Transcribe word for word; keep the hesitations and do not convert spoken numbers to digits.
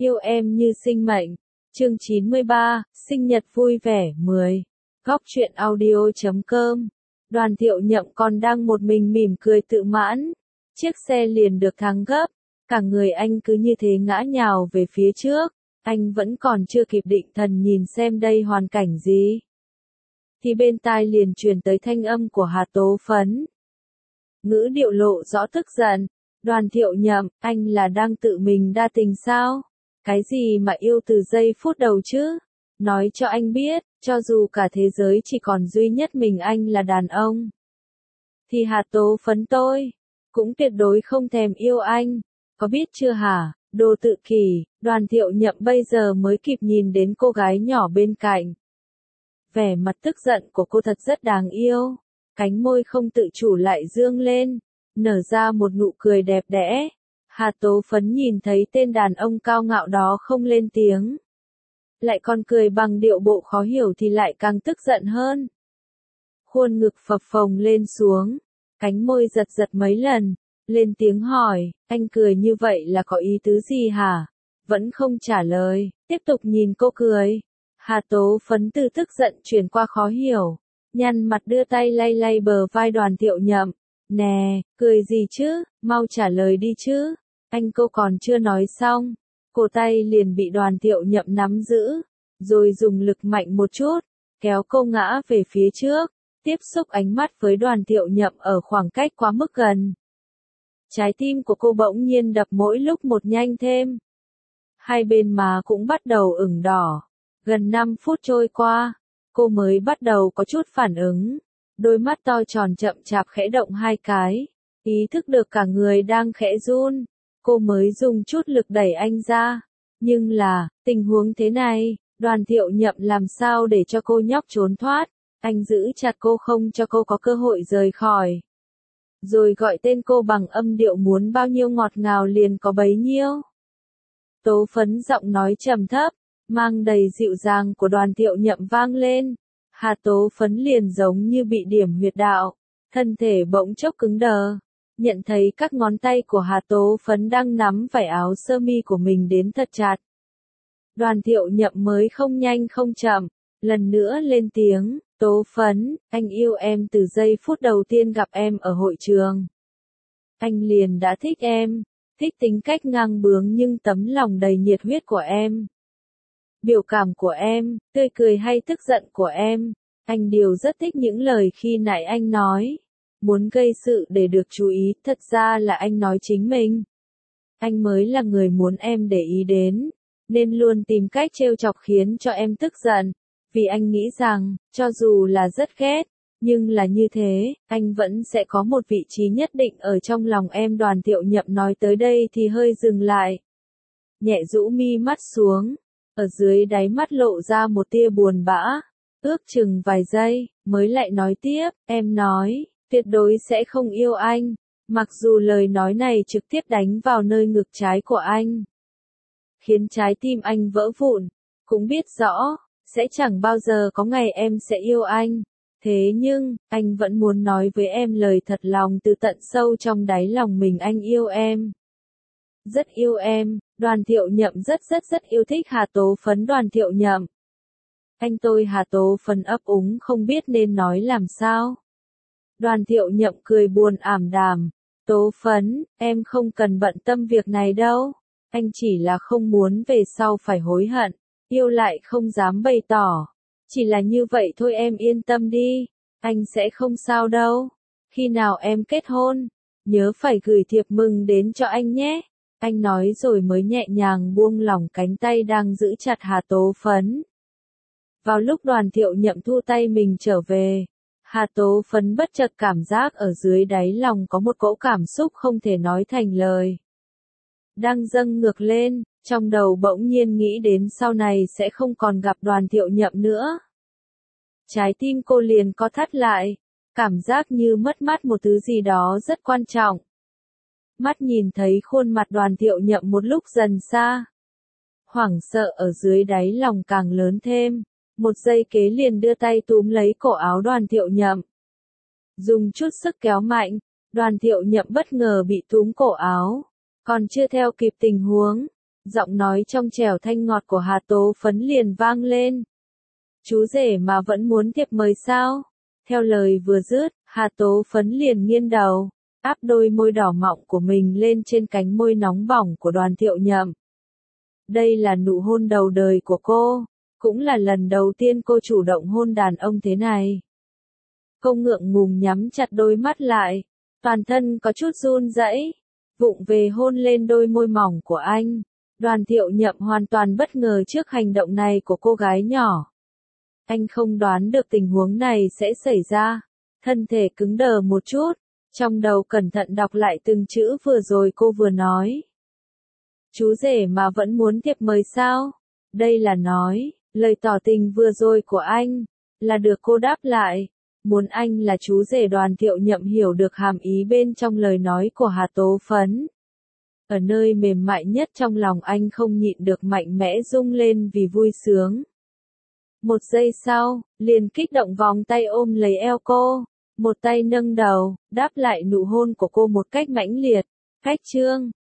Yêu em như sinh mệnh. Chương chín mươi ba, sinh nhật vui vẻ mười. Góc truyện audio chấm com. Đoàn Thiệu Nhậm còn đang một mình mỉm cười tự mãn. Chiếc xe liền được thắng gấp. Cả người anh cứ như thế ngã nhào về phía trước. Anh vẫn còn chưa kịp định thần nhìn xem đây hoàn cảnh gì. Thì bên tai liền truyền tới thanh âm của Hà Tố Phấn. Ngữ điệu lộ rõ tức giận. Đoàn Thiệu Nhậm, anh là đang tự mình đa tình sao? Cái gì mà yêu từ giây phút đầu chứ? Nói cho anh biết, cho dù cả thế giới chỉ còn duy nhất mình anh là đàn ông. Thì Hà Tố Phấn tôi, cũng tuyệt đối không thèm yêu anh. Có biết chưa hả? Đồ tự kỷ. Đoàn Thiệu Nhậm bây giờ mới kịp nhìn đến cô gái nhỏ bên cạnh. Vẻ mặt tức giận của cô thật rất đáng yêu. Cánh môi không tự chủ lại dương lên, nở ra một nụ cười đẹp đẽ. Hà Tố Phấn nhìn thấy tên đàn ông cao ngạo đó không lên tiếng. Lại còn cười bằng điệu bộ khó hiểu thì lại càng tức giận hơn. Khuôn ngực phập phồng lên xuống, cánh môi giật giật mấy lần, lên tiếng hỏi, anh cười như vậy là có ý tứ gì hả? Vẫn không trả lời, tiếp tục nhìn cô cười. Hà Tố Phấn từ tức giận chuyển qua khó hiểu, nhăn mặt đưa tay lay lay bờ vai Đoàn Thiệu Nhậm. Nè, cười gì chứ, mau trả lời đi chứ. Anh cô còn chưa nói xong, cổ tay liền bị Đoàn Thiệu Nhậm nắm giữ, rồi dùng lực mạnh một chút, kéo cô ngã về phía trước, tiếp xúc ánh mắt với Đoàn Thiệu Nhậm ở khoảng cách quá mức gần. Trái tim của cô bỗng nhiên đập mỗi lúc một nhanh thêm. Hai bên má cũng bắt đầu ửng đỏ. Gần năm phút trôi qua, cô mới bắt đầu có chút phản ứng. Đôi mắt to tròn chậm chạp khẽ động hai cái, ý thức được cả người đang khẽ run. Cô mới dùng chút lực đẩy anh ra. Nhưng là, tình huống thế này, Đoàn Thiệu Nhậm làm sao để cho cô nhóc trốn thoát. Anh giữ chặt cô không cho cô có cơ hội rời khỏi. Rồi gọi tên cô bằng âm điệu muốn bao nhiêu ngọt ngào liền có bấy nhiêu. Tố Phấn giọng nói trầm thấp, mang đầy dịu dàng của Đoàn Thiệu Nhậm vang lên. Hà Tố Phấn liền giống như bị điểm huyệt đạo, thân thể bỗng chốc cứng đờ. Nhận thấy các ngón tay của Hà Tố Phấn đang nắm vải áo sơ mi của mình đến thật chặt. Đoàn Thiệu Nhậm mới không nhanh không chậm, lần nữa lên tiếng, Tố Phấn, anh yêu em từ giây phút đầu tiên gặp em ở hội trường. Anh liền đã thích em, thích tính cách ngang bướng nhưng tấm lòng đầy nhiệt huyết của em. Biểu cảm của em, tươi cười hay tức giận của em, anh đều rất thích những lời khi nãy anh nói. Muốn gây sự để được chú ý, thật ra là anh nói chính mình. Anh mới là người muốn em để ý đến, nên luôn tìm cách trêu chọc khiến cho em tức giận. Vì anh nghĩ rằng, cho dù là rất ghét, nhưng là như thế, anh vẫn sẽ có một vị trí nhất định ở trong lòng em. Đoàn Thiệu Nhậm nói tới đây thì hơi dừng lại. Nhẹ rũ mi mắt xuống, ở dưới đáy mắt lộ ra một tia buồn bã. Ước chừng vài giây, mới lại nói tiếp, em nói, tuyệt đối sẽ không yêu anh, mặc dù lời nói này trực tiếp đánh vào nơi ngực trái của anh. Khiến trái tim anh vỡ vụn, cũng biết rõ, sẽ chẳng bao giờ có ngày em sẽ yêu anh. Thế nhưng, anh vẫn muốn nói với em lời thật lòng từ tận sâu trong đáy lòng mình, anh yêu em. Rất yêu em. Đoàn Thiệu Nhậm rất rất rất yêu thích Hà Tố Phấn. Đoàn Thiệu Nhậm. Anh tôi Hà Tố Phấn ấp úng không biết nên nói làm sao. Đoàn Thiệu Nhậm cười buồn ảm đạm. Tố Phấn, em không cần bận tâm việc này đâu. Anh chỉ là không muốn về sau phải hối hận. Yêu lại không dám bày tỏ. Chỉ là như vậy thôi, em yên tâm đi. Anh sẽ không sao đâu. Khi nào em kết hôn, nhớ phải gửi thiệp mừng đến cho anh nhé. Anh nói rồi mới nhẹ nhàng buông lỏng cánh tay đang giữ chặt Hà Tố Phấn. Vào lúc Đoàn Thiệu Nhậm thu tay mình trở về, Hà Tố Phấn bất chợt cảm giác ở dưới đáy lòng có một cỗ cảm xúc không thể nói thành lời. Đang dâng ngược lên, trong đầu bỗng nhiên nghĩ đến sau này sẽ không còn gặp Đoàn Thiệu Nhậm nữa. Trái tim cô liền co thắt lại, cảm giác như mất mát một thứ gì đó rất quan trọng. Mắt nhìn thấy khuôn mặt Đoàn Thiệu Nhậm một lúc dần xa. Hoảng sợ ở dưới đáy lòng càng lớn thêm, một giây kế liền đưa tay túm lấy cổ áo Đoàn Thiệu Nhậm. Dùng chút sức kéo mạnh, Đoàn Thiệu Nhậm bất ngờ bị túm cổ áo, còn chưa theo kịp tình huống, Giọng nói trong trẻo thanh ngọt của Hà Tố Phấn liền vang lên. Chú rể mà vẫn muốn thiệp mời sao? Theo lời vừa dứt, Hà Tố Phấn liền nghiêng đầu, áp đôi môi đỏ mọng của mình lên trên cánh môi nóng bỏng của Đoàn Thiệu Nhậm. Đây là nụ hôn đầu đời của cô, cũng là lần đầu tiên cô chủ động hôn đàn ông thế này. Cô ngượng ngùng nhắm chặt đôi mắt lại, toàn thân có chút run rẩy, vụng về hôn lên đôi môi mỏng của anh. Đoàn Thiệu Nhậm hoàn toàn bất ngờ trước hành động này của cô gái nhỏ. Anh không đoán được tình huống này sẽ xảy ra, thân thể cứng đờ một chút, trong đầu cẩn thận đọc lại từng chữ vừa rồi cô vừa nói. Chú rể mà vẫn muốn thiệp mời sao? Đây là nói, lời tỏ tình vừa rồi của anh, là được cô đáp lại, muốn anh là chú rể. Đoàn Thiệu Nhậm hiểu được hàm ý bên trong lời nói của Hà Tố Phấn. Ở nơi mềm mại nhất trong lòng anh không nhịn được mạnh mẽ rung lên vì vui sướng. Một giây sau, liền kích động vòng tay ôm lấy eo cô, một tay nâng đầu, đáp lại nụ hôn của cô một cách mãnh liệt. Khách trương.